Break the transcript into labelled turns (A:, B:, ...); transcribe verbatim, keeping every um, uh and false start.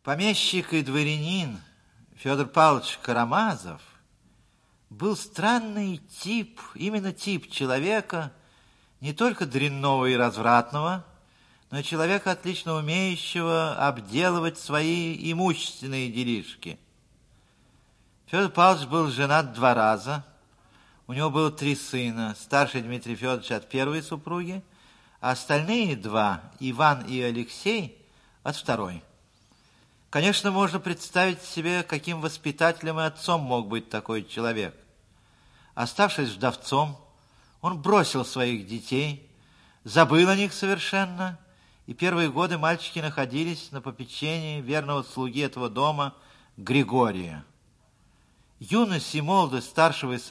A: Помещик и дворянин Федор Павлович Карамазов был странный тип, именно тип человека, не только дрянного и развратного, но и человека, отлично умеющего обделывать свои имущественные делишки. Федор Павлович был женат два раза. У него было три сына. Старший Дмитрий Федорович от первой супруги, а остальные два, Иван и Алексей, от второй. Конечно, можно представить себе, каким воспитателем и отцом мог быть такой человек. Оставшись вдовцом, он бросил своих детей, забыл о них совершенно, и первые годы мальчики находились на попечении верного слуги этого дома Григория. Юность и молодость старшего